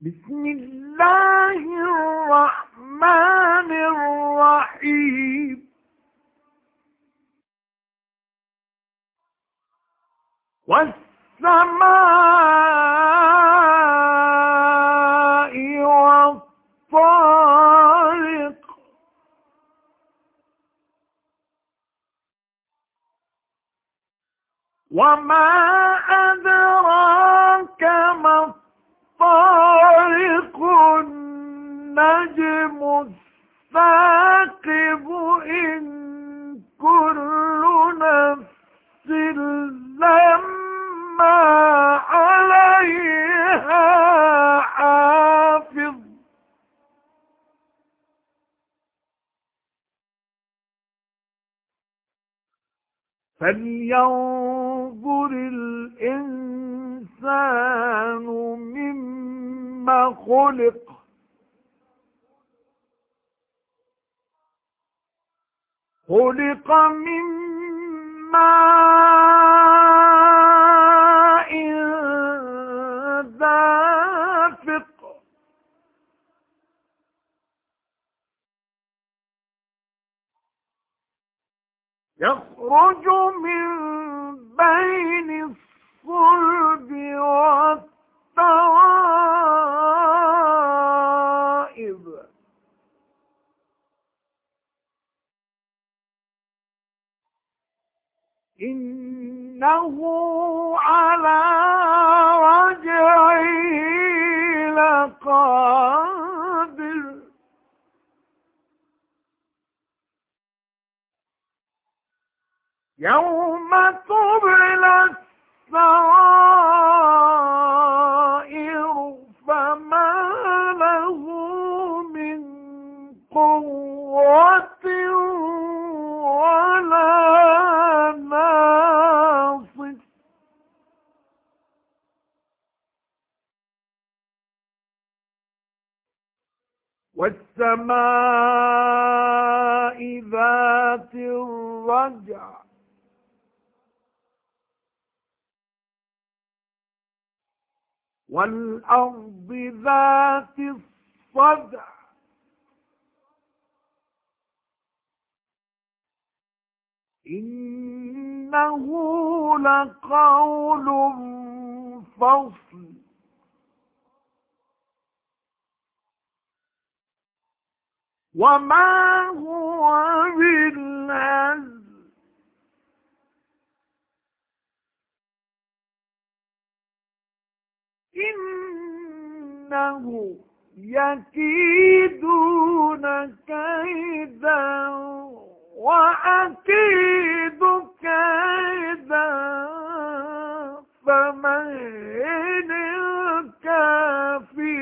بسم الله الرحمن الرحيم. والسماء والطارق وما أدراك ما الطارق النجم الثاقب إن كل نفس لما عليها حافظ فلينظر الإنسان مما خلق خلق من ماء دافق يخرج من بين الصلب والترائب إنه على رجعه لقادر يوم تبلى السرائر فما له من قوة ولا ناصر والسماء ذات الرجع والأرض ذات الصدع إنه لقول فصل وما هو بالهزل إنه يكيدون كيدا وأكيد كيدا فمهل الكافرين